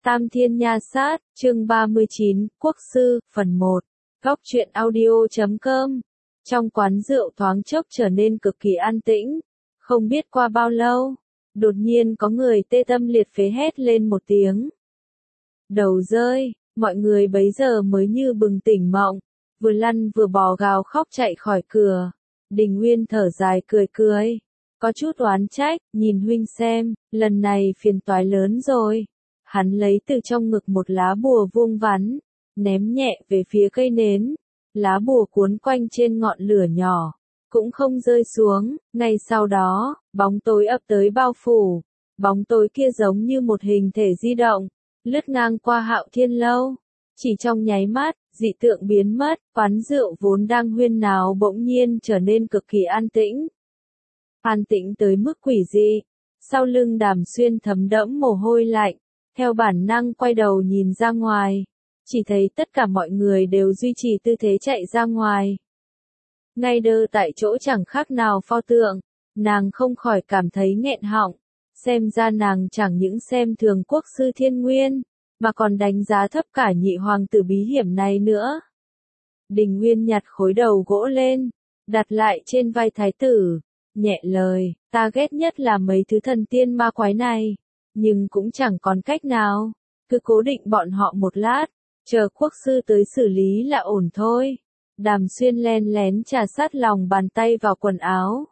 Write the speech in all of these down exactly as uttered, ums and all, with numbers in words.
Tam Thiên Nha Sát, chương ba mươi chín, Quốc Sư, phần một. Góc truyện audio chấm com. Trong quán rượu thoáng chốc trở nên cực kỳ an tĩnh. Không biết qua bao lâu, đột nhiên có người tê tâm liệt phế hét lên một tiếng. Đầu rơi, mọi người bấy giờ mới như bừng tỉnh mộng, vừa lăn vừa bò gào khóc chạy khỏi cửa. Đình Nguyên thở dài cười cười, có chút oán trách, nhìn huynh xem, lần này phiền toái lớn rồi. Hắn lấy từ trong ngực một lá bùa vuông vắn, ném nhẹ về phía cây nến. Lá bùa cuốn quanh trên ngọn lửa nhỏ, cũng không rơi xuống. Ngay sau đó, bóng tối ập tới bao phủ. Bóng tối kia giống như một hình thể di động, lướt ngang qua Hạo Thiên Lâu. Chỉ trong nháy mắt, dị tượng biến mất, quán rượu vốn đang huyên náo bỗng nhiên trở nên cực kỳ an tĩnh. An tĩnh tới mức quỷ dị. Sau lưng Đàm Xuyên thấm đẫm mồ hôi lạnh, theo bản năng quay đầu nhìn ra ngoài, chỉ thấy tất cả mọi người đều duy trì tư thế chạy ra ngoài. Ngay đơ tại chỗ chẳng khác nào pho tượng, nàng không khỏi cảm thấy nghẹn họng, xem ra nàng chẳng những xem thường Quốc sư Thiên Nguyên, mà còn đánh giá thấp cả nhị hoàng tử bí hiểm này nữa. Đình Nguyên nhặt khối đầu gỗ lên, đặt lại trên vai thái tử, nhẹ lời, ta ghét nhất là mấy thứ thần tiên ma quái này. Nhưng cũng chẳng còn cách nào, cứ cố định bọn họ một lát, chờ Quốc sư tới xử lý là ổn thôi. Đàm Xuyên len lén trà sát lòng bàn tay vào quần áo.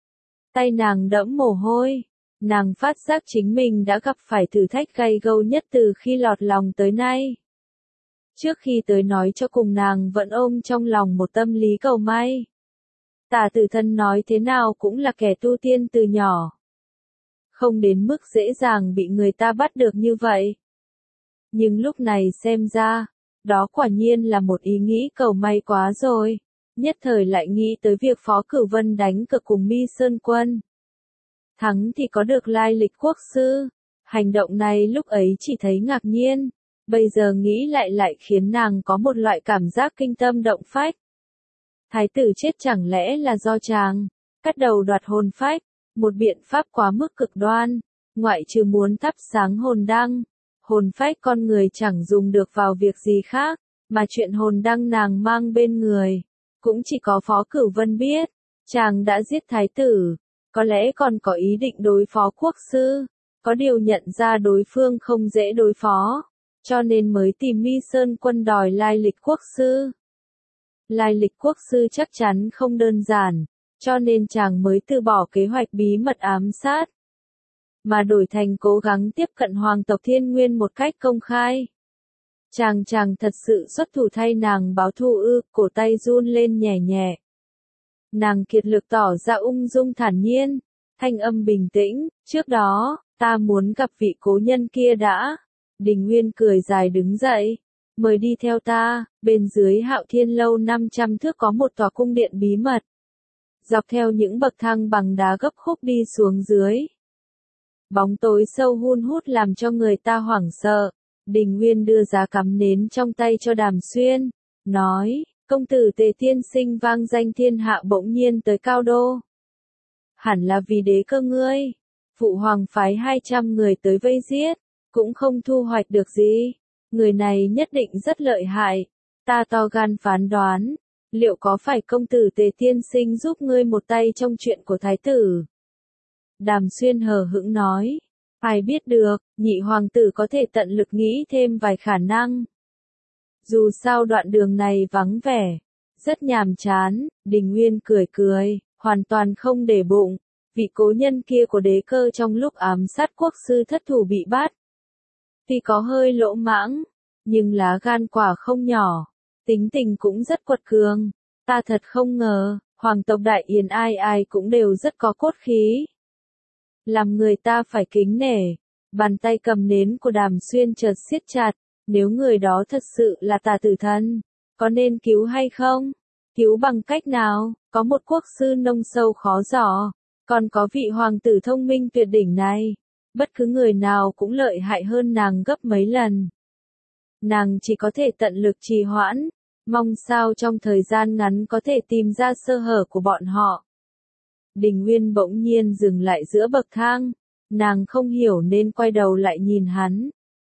Tay nàng đẫm mồ hôi, nàng phát giác chính mình đã gặp phải thử thách gay gâu nhất từ khi lọt lòng tới nay. Trước khi tới nói cho cùng nàng vẫn ôm trong lòng một tâm lý cầu may. Tả Tử Thân nói thế nào cũng là kẻ tu tiên từ nhỏ, không đến mức dễ dàng bị người ta bắt được như vậy. Nhưng lúc này xem ra, đó quả nhiên là một ý nghĩ cầu may quá rồi, nhất thời lại nghĩ tới việc Phó Cửu Vân đánh cược cùng Mi Sơn Quân. Thắng thì có được lai lịch quốc sư, hành động này lúc ấy chỉ thấy ngạc nhiên, bây giờ nghĩ lại lại khiến nàng có một loại cảm giác kinh tâm động phách. Thái tử chết chẳng lẽ là do chàng cắt đầu đoạt hồn phách? Một biện pháp quá mức cực đoan, ngoại trừ muốn thắp sáng hồn đăng, hồn phách con người chẳng dùng được vào việc gì khác, mà chuyện hồn đăng nàng mang bên người, cũng chỉ có Phó Cửu Vân biết. Chàng đã giết thái tử, có lẽ còn có ý định đối phó quốc sư, có điều nhận ra đối phương không dễ đối phó, cho nên mới tìm Mi Sơn Quân đòi lai lịch quốc sư. Lai lịch quốc sư chắc chắn không đơn giản, cho nên chàng mới từ bỏ kế hoạch bí mật ám sát, mà đổi thành cố gắng tiếp cận hoàng tộc Thiên Nguyên một cách công khai. Chàng chàng thật sự xuất thủ thay nàng báo thù ư? Cổ tay run lên nhẹ nhẹ. Nàng kiệt lực tỏ ra ung dung thản nhiên, thanh âm bình tĩnh, trước đó, ta muốn gặp vị cố nhân kia đã. Đình Nguyên cười dài đứng dậy, mời đi theo ta, bên dưới Hạo Thiên Lâu năm trăm thước có một tòa cung điện bí mật. Dọc theo những bậc thang bằng đá gấp khúc đi xuống dưới. Bóng tối sâu hun hút làm cho người ta hoảng sợ. Đình Nguyên đưa giá cắm nến trong tay cho Đàm Xuyên, nói, công tử Tề tiên sinh vang danh thiên hạ bỗng nhiên tới Cao Đô. Hẳn là vì đế cơ ngươi. Phụ hoàng phái hai trăm người tới vây giết, cũng không thu hoạch được gì. Người này nhất định rất lợi hại. Ta to gan phán đoán, liệu có phải công tử Tề tiên sinh giúp ngươi một tay trong chuyện của thái tử? Đàm Xuyên hờ hững nói, ai biết được, nhị hoàng tử có thể tận lực nghĩ thêm vài khả năng. Dù sao đoạn đường này vắng vẻ, rất nhàm chán. Đình Nguyên cười cười, hoàn toàn không để bụng, vị cố nhân kia của đế cơ trong lúc ám sát quốc sư thất thủ bị bắt. Tuy có hơi lỗ mãng, nhưng lá gan quả không nhỏ, tính tình cũng rất quật cường. Ta thật không ngờ, hoàng tộc Đại Yến ai ai cũng đều rất có cốt khí, làm người ta phải kính nể. Bàn tay cầm nến của Đàm Xuyên chợt siết chặt, nếu người đó thật sự là Tả Tử Thân, có nên cứu hay không? Cứu bằng cách nào? Có một quốc sư nông sâu khó dò, còn có vị hoàng tử thông minh tuyệt đỉnh này, bất cứ người nào cũng lợi hại hơn nàng gấp mấy lần. Nàng chỉ có thể tận lực trì hoãn, mong sao trong thời gian ngắn có thể tìm ra sơ hở của bọn họ. Đình Nguyên bỗng nhiên dừng lại giữa bậc thang, nàng không hiểu nên quay đầu lại nhìn hắn,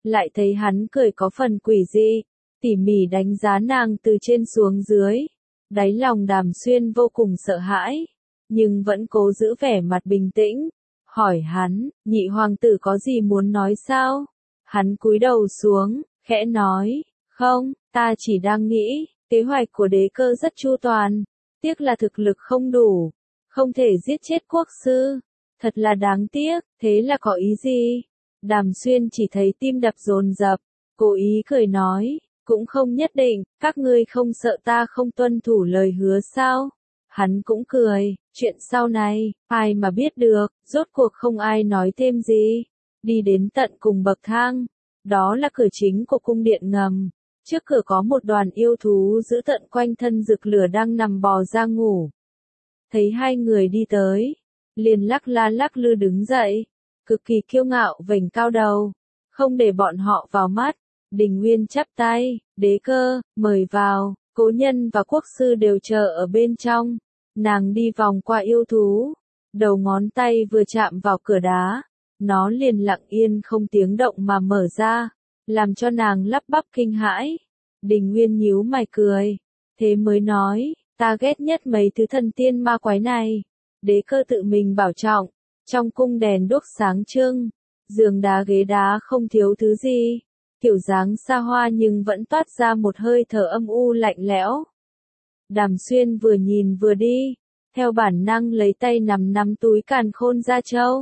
lại thấy hắn cười có phần quỷ dị, tỉ mỉ đánh giá nàng từ trên xuống dưới. Đáy lòng Đàm Xuyên vô cùng sợ hãi, nhưng vẫn cố giữ vẻ mặt bình tĩnh, hỏi hắn, nhị hoàng tử có gì muốn nói sao? Hắn cúi đầu xuống, khẽ nói, không, ta chỉ đang nghĩ, kế hoạch của đế cơ rất chu toàn, tiếc là thực lực không đủ, không thể giết chết quốc sư, thật là đáng tiếc, thế là có ý gì? Đàm Xuyên chỉ thấy tim đập dồn dập, cố ý cười nói, cũng không nhất định, các ngươi không sợ ta không tuân thủ lời hứa sao? Hắn cũng cười, chuyện sau này, ai mà biết được, rốt cuộc không ai nói thêm gì. Đi đến tận cùng bậc thang, đó là cửa chính của cung điện ngầm. Trước cửa có một đoàn yêu thú giữ tận quanh thân rực lửa đang nằm bò ra ngủ. Thấy hai người đi tới, liền lắc la lắc lư đứng dậy, cực kỳ kiêu ngạo vểnh cao đầu, không để bọn họ vào mắt. Đình Nguyên chắp tay, đế cơ, mời vào, cố nhân và quốc sư đều chờ ở bên trong. Nàng đi vòng qua yêu thú, đầu ngón tay vừa chạm vào cửa đá, nó liền lặng yên không tiếng động mà mở ra, làm cho nàng lắp bắp kinh hãi. Đình Nguyên nhíu mày cười, thế mới nói, ta ghét nhất mấy thứ thần tiên ma quái này. Đế cơ tự mình bảo trọng, trong cung đèn đuốc sáng trưng, giường đá ghế đá không thiếu thứ gì. Kiểu dáng xa hoa nhưng vẫn toát ra một hơi thở âm u lạnh lẽo. Đàm Xuyên vừa nhìn vừa đi, theo bản năng lấy tay nắm nắm túi càn khôn gia châu.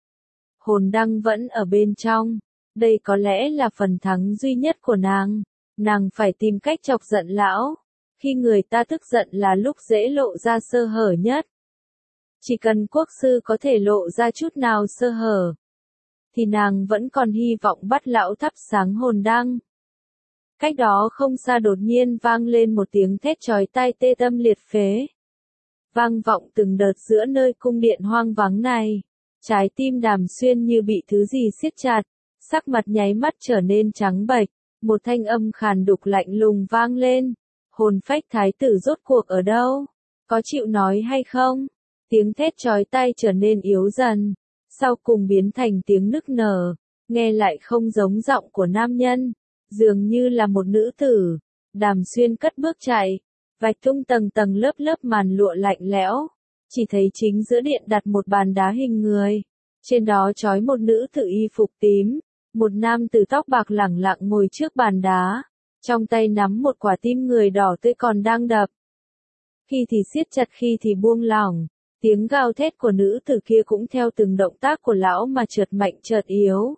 Hồn đăng vẫn ở bên trong, đây có lẽ là phần thắng duy nhất của nàng, nàng phải tìm cách chọc giận lão, khi người ta tức giận là lúc dễ lộ ra sơ hở nhất. Chỉ cần quốc sư có thể lộ ra chút nào sơ hở, thì nàng vẫn còn hy vọng bắt lão thắp sáng hồn đăng. Cách đó không xa đột nhiên vang lên một tiếng thét chói tai tê tâm liệt phế. Vang vọng từng đợt giữa nơi cung điện hoang vắng này. Trái tim Đàm Xuyên như bị thứ gì siết chặt, sắc mặt nháy mắt trở nên trắng bệch, một thanh âm khàn đục lạnh lùng vang lên. Hồn phách thái tử rốt cuộc ở đâu? Có chịu nói hay không? Tiếng thét chói tai trở nên yếu dần, sau cùng biến thành tiếng nức nở, nghe lại không giống giọng của nam nhân, dường như là một nữ tử. Đàm Xuyên cất bước chạy, vạch tung tầng tầng lớp lớp màn lụa lạnh lẽo, chỉ thấy chính giữa điện đặt một bàn đá hình người, trên đó trói một nữ tử y phục tím, một nam tử tóc bạc lẳng lặng ngồi trước bàn đá, trong tay nắm một quả tim người đỏ tươi còn đang đập. Khi thì siết chặt khi thì buông lỏng. Tiếng gào thét của nữ tử kia cũng theo từng động tác của lão mà chợt mạnh chợt yếu.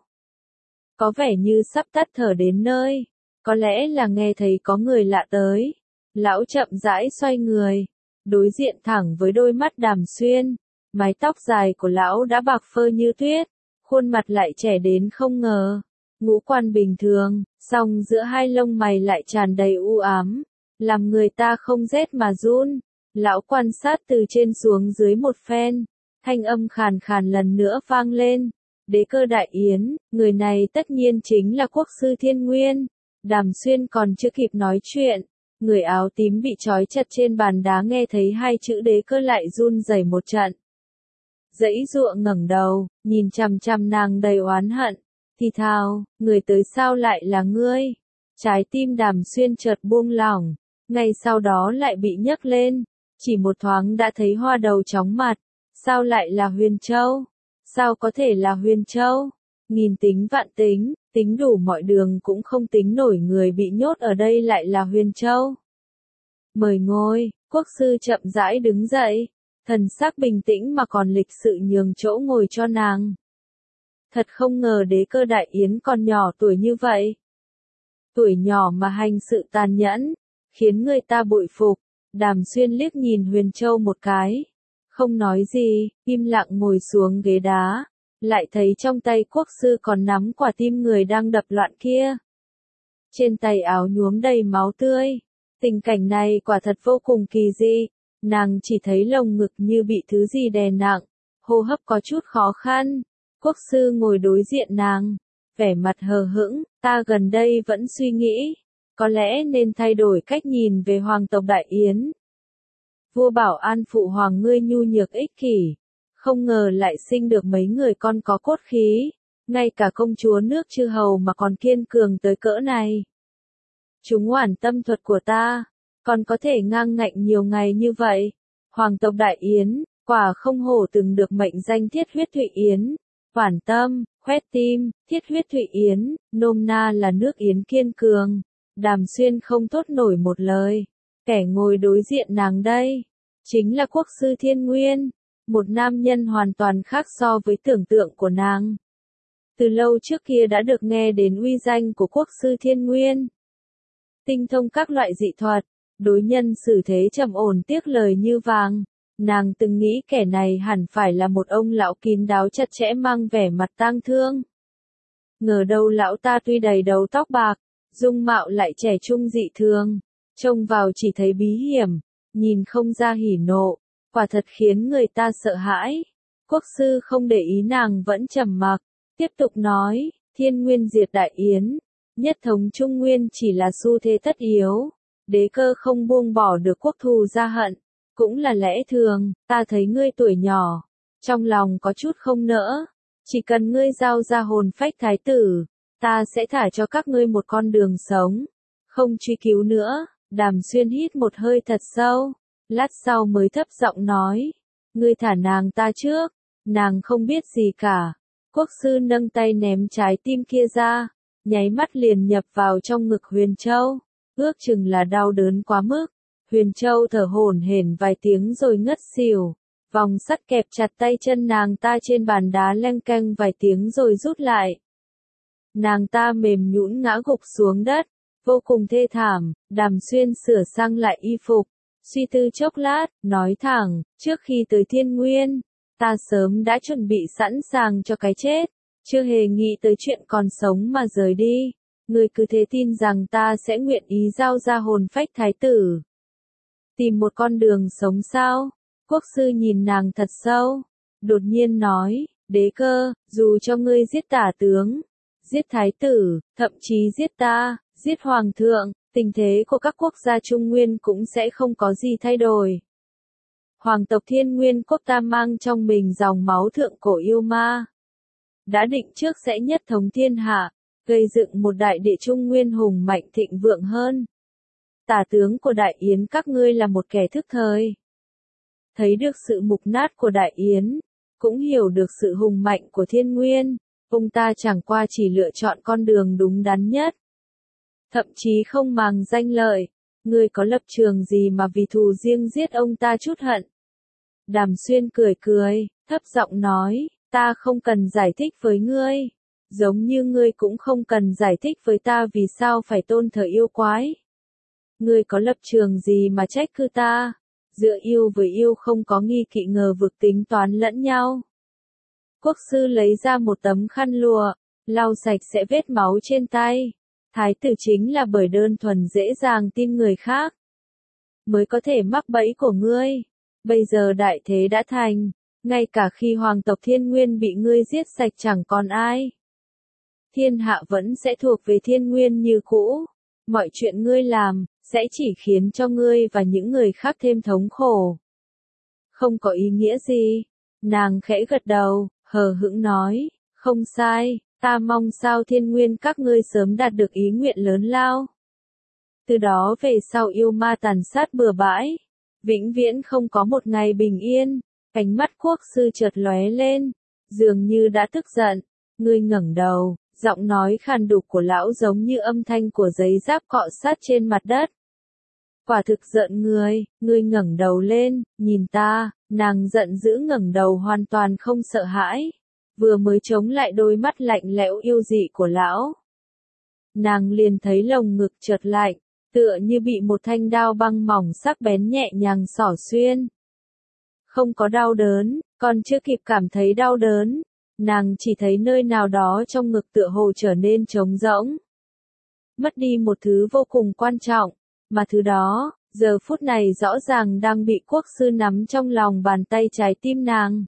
Có vẻ như sắp tắt thở đến nơi, có lẽ là nghe thấy có người lạ tới. Lão chậm rãi xoay người, đối diện thẳng với đôi mắt Đàm Xuyên. Mái tóc dài của lão đã bạc phơ như tuyết, khuôn mặt lại trẻ đến không ngờ. Ngũ quan bình thường, song giữa hai lông mày lại tràn đầy u ám, làm người ta không rét mà run. Lão quan sát từ trên xuống dưới một phen, thanh âm khàn khàn lần nữa vang lên. Đế cơ đại yến, người này tất nhiên chính là quốc sư Thiên Nguyên. Đàm Xuyên còn chưa kịp nói chuyện, người áo tím bị trói chặt trên bàn đá nghe thấy hai chữ đế cơ lại run rẩy một trận. Dãy dụa ngẩng đầu, nhìn chằm chằm nàng đầy oán hận, thì thào, người tới sao lại là ngươi? Trái tim Đàm Xuyên chợt buông lỏng, ngay sau đó lại bị nhấc lên. Chỉ một thoáng đã thấy hoa đầu chóng mặt, sao lại là Huyền Châu? Sao có thể là Huyền Châu? Nghìn tính vạn tính, tính đủ mọi đường cũng không tính nổi người bị nhốt ở đây lại là Huyền Châu. Mời ngồi, quốc sư chậm rãi đứng dậy, thần sắc bình tĩnh mà còn lịch sự nhường chỗ ngồi cho nàng. Thật không ngờ đế cơ đại yến còn nhỏ tuổi như vậy. Tuổi nhỏ mà hành sự tàn nhẫn, khiến người ta bội phục. Đàm Xuyên liếc nhìn Huyền Châu một cái, không nói gì, im lặng ngồi xuống ghế đá, lại thấy trong tay quốc sư còn nắm quả tim người đang đập loạn kia. Trên tay áo nhuốm đầy máu tươi, tình cảnh này quả thật vô cùng kỳ dị, nàng chỉ thấy lồng ngực như bị thứ gì đè nặng, hô hấp có chút khó khăn. Quốc sư ngồi đối diện nàng, vẻ mặt hờ hững, ta gần đây vẫn suy nghĩ. Có lẽ nên thay đổi cách nhìn về hoàng tộc Đại Yến. Vua bảo an phụ hoàng ngươi nhu nhược ích kỷ, không ngờ lại sinh được mấy người con có cốt khí, ngay cả công chúa nước chư hầu mà còn kiên cường tới cỡ này. Chúng oản tâm thuật của ta, còn có thể ngang ngạnh nhiều ngày như vậy. Hoàng tộc Đại Yến, quả không hổ từng được mệnh danh Thiết huyết Thụy Yến. Oản tâm, khoét tim, Thiết huyết Thụy Yến, nôm na là nước Yến kiên cường. Đàm Xuyên không thốt nổi một lời. Kẻ ngồi đối diện nàng đây, chính là quốc sư Thiên Nguyên, một nam nhân hoàn toàn khác so với tưởng tượng của nàng. Từ lâu trước kia đã được nghe đến uy danh của quốc sư Thiên Nguyên. Tinh thông các loại dị thuật, đối nhân xử thế trầm ổn tiếc lời như vàng. Nàng từng nghĩ kẻ này hẳn phải là một ông lão kín đáo chặt chẽ mang vẻ mặt tang thương. Ngờ đâu lão ta tuy đầy đầu tóc bạc, dung mạo lại trẻ trung dị thường, trông vào chỉ thấy bí hiểm, nhìn không ra hỉ nộ, quả thật khiến người ta sợ hãi. Quốc sư không để ý nàng vẫn trầm mặc, tiếp tục nói, Thiên Nguyên diệt Đại Yến, nhất thống Trung Nguyên chỉ là xu thế tất yếu, đế cơ không buông bỏ được quốc thù gia hận, cũng là lẽ thường. Ta thấy ngươi tuổi nhỏ, trong lòng có chút không nỡ, chỉ cần ngươi giao ra hồn phách thái tử, ta sẽ thả cho các ngươi một con đường sống, không truy cứu nữa. Đàm Xuyên hít một hơi thật sâu, lát sau mới thấp giọng nói, ngươi thả nàng ta trước, nàng không biết gì cả. Quốc sư nâng tay ném trái tim kia ra, nháy mắt liền nhập vào trong ngực Huyền Châu, ước chừng là đau đớn quá mức. Huyền Châu thở hổn hển vài tiếng rồi ngất xỉu, vòng sắt kẹp chặt tay chân nàng ta trên bàn đá leng keng vài tiếng rồi rút lại. Nàng ta mềm nhũn ngã gục xuống đất, vô cùng thê thảm. Đàm Xuyên sửa sang lại y phục, suy tư chốc lát, nói thẳng, trước khi tới Thiên Nguyên, ta sớm đã chuẩn bị sẵn sàng cho cái chết, chưa hề nghĩ tới chuyện còn sống mà rời đi. Ngươi cứ thế tin rằng ta sẽ nguyện ý giao ra hồn phách thái tử, tìm một con đường sống sao? Quốc sư nhìn nàng thật sâu, đột nhiên nói, đế cơ, dù cho ngươi giết tả tướng, giết thái tử, thậm chí giết ta, giết hoàng thượng, tình thế của các quốc gia Trung Nguyên cũng sẽ không có gì thay đổi. Hoàng tộc Thiên Nguyên quốc ta mang trong mình dòng máu thượng cổ yêu ma, đã định trước sẽ nhất thống thiên hạ, gây dựng một đại địa Trung Nguyên hùng mạnh thịnh vượng hơn. Tả tướng của Đại Yến các ngươi là một kẻ thức thời. Thấy được sự mục nát của Đại Yến, cũng hiểu được sự hùng mạnh của Thiên Nguyên, ông ta chẳng qua chỉ lựa chọn con đường đúng đắn nhất. Thậm chí không màng danh lợi, ngươi có lập trường gì mà vì thù riêng giết ông ta chút hận. Đàm Xuyên cười cười, thấp giọng nói, ta không cần giải thích với ngươi, giống như ngươi cũng không cần giải thích với ta vì sao phải tôn thờ yêu quái. Ngươi có lập trường gì mà trách cứ ta, giữa yêu với yêu không có nghi kỵ ngờ vực tính toán lẫn nhau. Quốc sư lấy ra một tấm khăn lụa, lau sạch sẽ vết máu trên tay. Thái tử chính là bởi đơn thuần dễ dàng tin người khác, mới có thể mắc bẫy của ngươi. Bây giờ đại thế đã thành, ngay cả khi hoàng tộc Thiên Nguyên bị ngươi giết sạch chẳng còn ai. Thiên hạ vẫn sẽ thuộc về Thiên Nguyên như cũ. Mọi chuyện ngươi làm, sẽ chỉ khiến cho ngươi và những người khác thêm thống khổ. Không có ý nghĩa gì. Nàng khẽ gật đầu, hờ hững nói, không sai, ta mong sao Thiên Nguyên các ngươi sớm đạt được ý nguyện lớn lao. Từ đó về sau yêu ma tàn sát bừa bãi, vĩnh viễn không có một ngày bình yên. Ánh mắt quốc sư chợt lóe lên, dường như đã tức giận. Ngươi ngẩng đầu, giọng nói khàn đục của lão giống như âm thanh của giấy giáp cọ sát trên mặt đất. Quả thực giận người, ngươi ngẩng đầu lên, nhìn ta. Nàng giận dữ ngẩng đầu hoàn toàn không sợ hãi, vừa mới chống lại đôi mắt lạnh lẽo yêu dị của lão. Nàng liền thấy lồng ngực chợt lạnh, tựa như bị một thanh đao băng mỏng sắc bén nhẹ nhàng xỏ xuyên. Không có đau đớn, còn chưa kịp cảm thấy đau đớn, nàng chỉ thấy nơi nào đó trong ngực tựa hồ trở nên trống rỗng. Mất đi một thứ vô cùng quan trọng, mà thứ đó, giờ phút này rõ ràng đang bị quốc sư nắm trong lòng bàn tay trái tim nàng.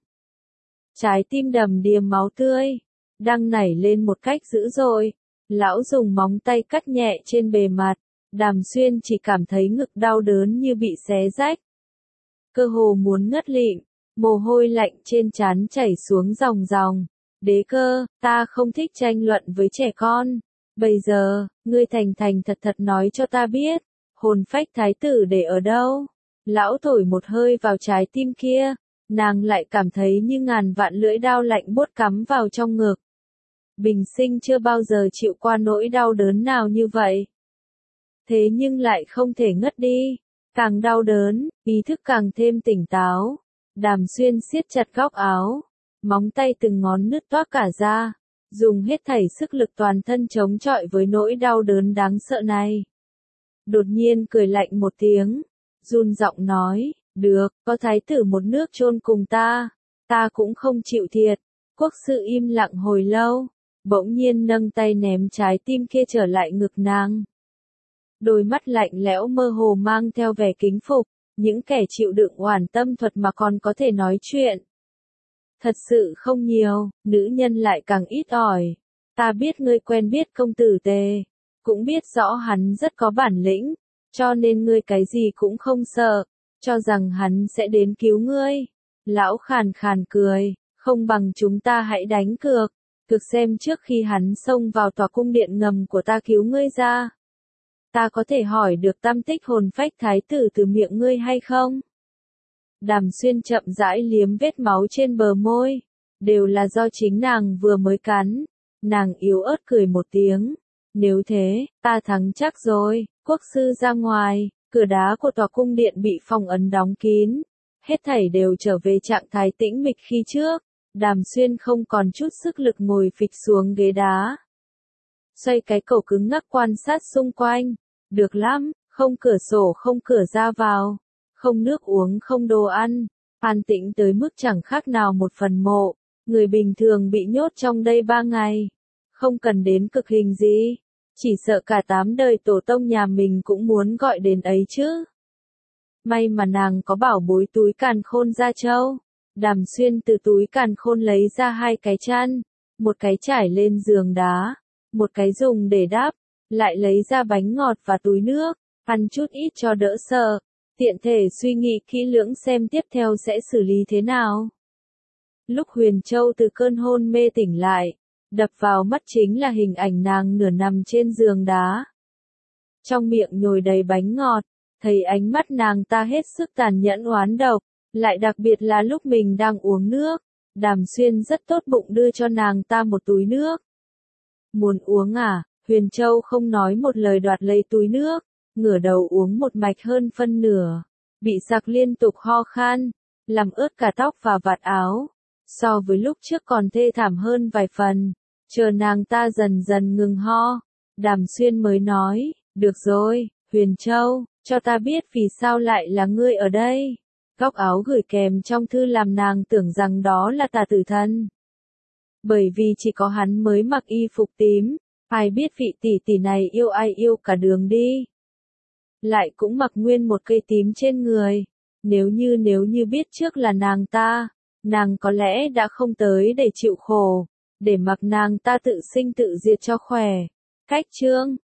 Trái tim đầm đìa máu tươi, đang nảy lên một cách dữ dội. Lão dùng móng tay cắt nhẹ trên bề mặt, Đàm Xuyên chỉ cảm thấy ngực đau đớn như bị xé rách. Cơ hồ muốn ngất lịm, mồ hôi lạnh trên trán chảy xuống ròng ròng. Đế cơ, ta không thích tranh luận với trẻ con. Bây giờ, ngươi thành thành thật thật nói cho ta biết, hồn phách thái tử để ở đâu? Lão thổi một hơi vào trái tim kia, nàng lại cảm thấy như ngàn vạn lưỡi đao lạnh buốt cắm vào trong ngực. Bình sinh chưa bao giờ chịu qua nỗi đau đớn nào như vậy. Thế nhưng lại không thể ngất đi, càng đau đớn, ý thức càng thêm tỉnh táo. Đàm Xuyên siết chặt góc áo, móng tay từng ngón nứt toác cả ra, dùng hết thảy sức lực toàn thân chống chọi với nỗi đau đớn đáng sợ này. Đột nhiên cười lạnh một tiếng, run giọng nói, được, có thái tử một nước chôn cùng ta, ta cũng không chịu thiệt. Quốc sư im lặng hồi lâu, bỗng nhiên nâng tay ném trái tim kia trở lại ngực nàng. Đôi mắt lạnh lẽo mơ hồ mang theo vẻ kính phục, những kẻ chịu đựng oản tâm thuật mà còn có thể nói chuyện. Thật sự không nhiều, nữ nhân lại càng ít ỏi. Ta biết ngươi quen biết công tử Tề, cũng biết rõ hắn rất có bản lĩnh, cho nên ngươi cái gì cũng không sợ, cho rằng hắn sẽ đến cứu ngươi. Lão khàn khàn cười, không bằng chúng ta hãy đánh cược, thực xem trước khi hắn xông vào tòa cung điện ngầm của ta cứu ngươi ra. Ta có thể hỏi được tam tích hồn phách thái tử từ miệng ngươi hay không? Đàm Xuyên chậm rãi liếm vết máu trên bờ môi, đều là do chính nàng vừa mới cắn. Nàng yếu ớt cười một tiếng, nếu thế, ta thắng chắc rồi. Quốc sư ra ngoài, cửa đá của tòa cung điện bị phong ấn đóng kín, hết thảy đều trở về trạng thái tĩnh mịch khi trước. Đàm Xuyên không còn chút sức lực ngồi phịch xuống ghế đá, xoay cái cổ cứng ngắc quan sát xung quanh. Được lắm, không cửa sổ không cửa ra vào, không nước uống không đồ ăn, an tĩnh tới mức chẳng khác nào một phần mộ. Người bình thường bị nhốt trong đây ba ngày, không cần đến cực hình gì, chỉ sợ cả tám đời tổ tông nhà mình cũng muốn gọi đến ấy chứ. May mà nàng có bảo bối túi càn khôn da trâu. Đàm Xuyên từ túi càn khôn lấy ra hai cái chăn, một cái trải lên giường đá, một cái dùng để đắp, lại lấy ra bánh ngọt và túi nước, ăn chút ít cho đỡ sợ, tiện thể suy nghĩ kỹ lưỡng xem tiếp theo sẽ xử lý thế nào. Lúc Huyền Châu từ cơn hôn mê tỉnh lại, đập vào mắt chính là hình ảnh nàng nửa nằm trên giường đá. Trong miệng nhồi đầy bánh ngọt, thấy ánh mắt nàng ta hết sức tàn nhẫn oán độc, lại đặc biệt là lúc mình đang uống nước. Đàm Xuyên rất tốt bụng đưa cho nàng ta một túi nước. Muốn uống à? Huyền Châu không nói một lời đoạt lấy túi nước, ngửa đầu uống một mạch hơn phân nửa, bị sặc liên tục ho khan, làm ướt cả tóc và vạt áo. So với lúc trước còn thê thảm hơn vài phần. Chờ nàng ta dần dần ngừng ho, Đàm Xuyên mới nói, được rồi, Huyền Châu, cho ta biết vì sao lại là ngươi ở đây. Góc áo gửi kèm trong thư làm nàng tưởng rằng đó là Tà Tử Thân. Bởi vì chỉ có hắn mới mặc y phục tím, ai biết vị tỷ tỷ này yêu ai yêu cả đường đi. Lại cũng mặc nguyên một cây tím trên người. Nếu như nếu như biết trước là nàng ta, nàng có lẽ đã không tới để chịu khổ, để mặc nàng ta tự sinh tự diệt cho khỏe. Cách chương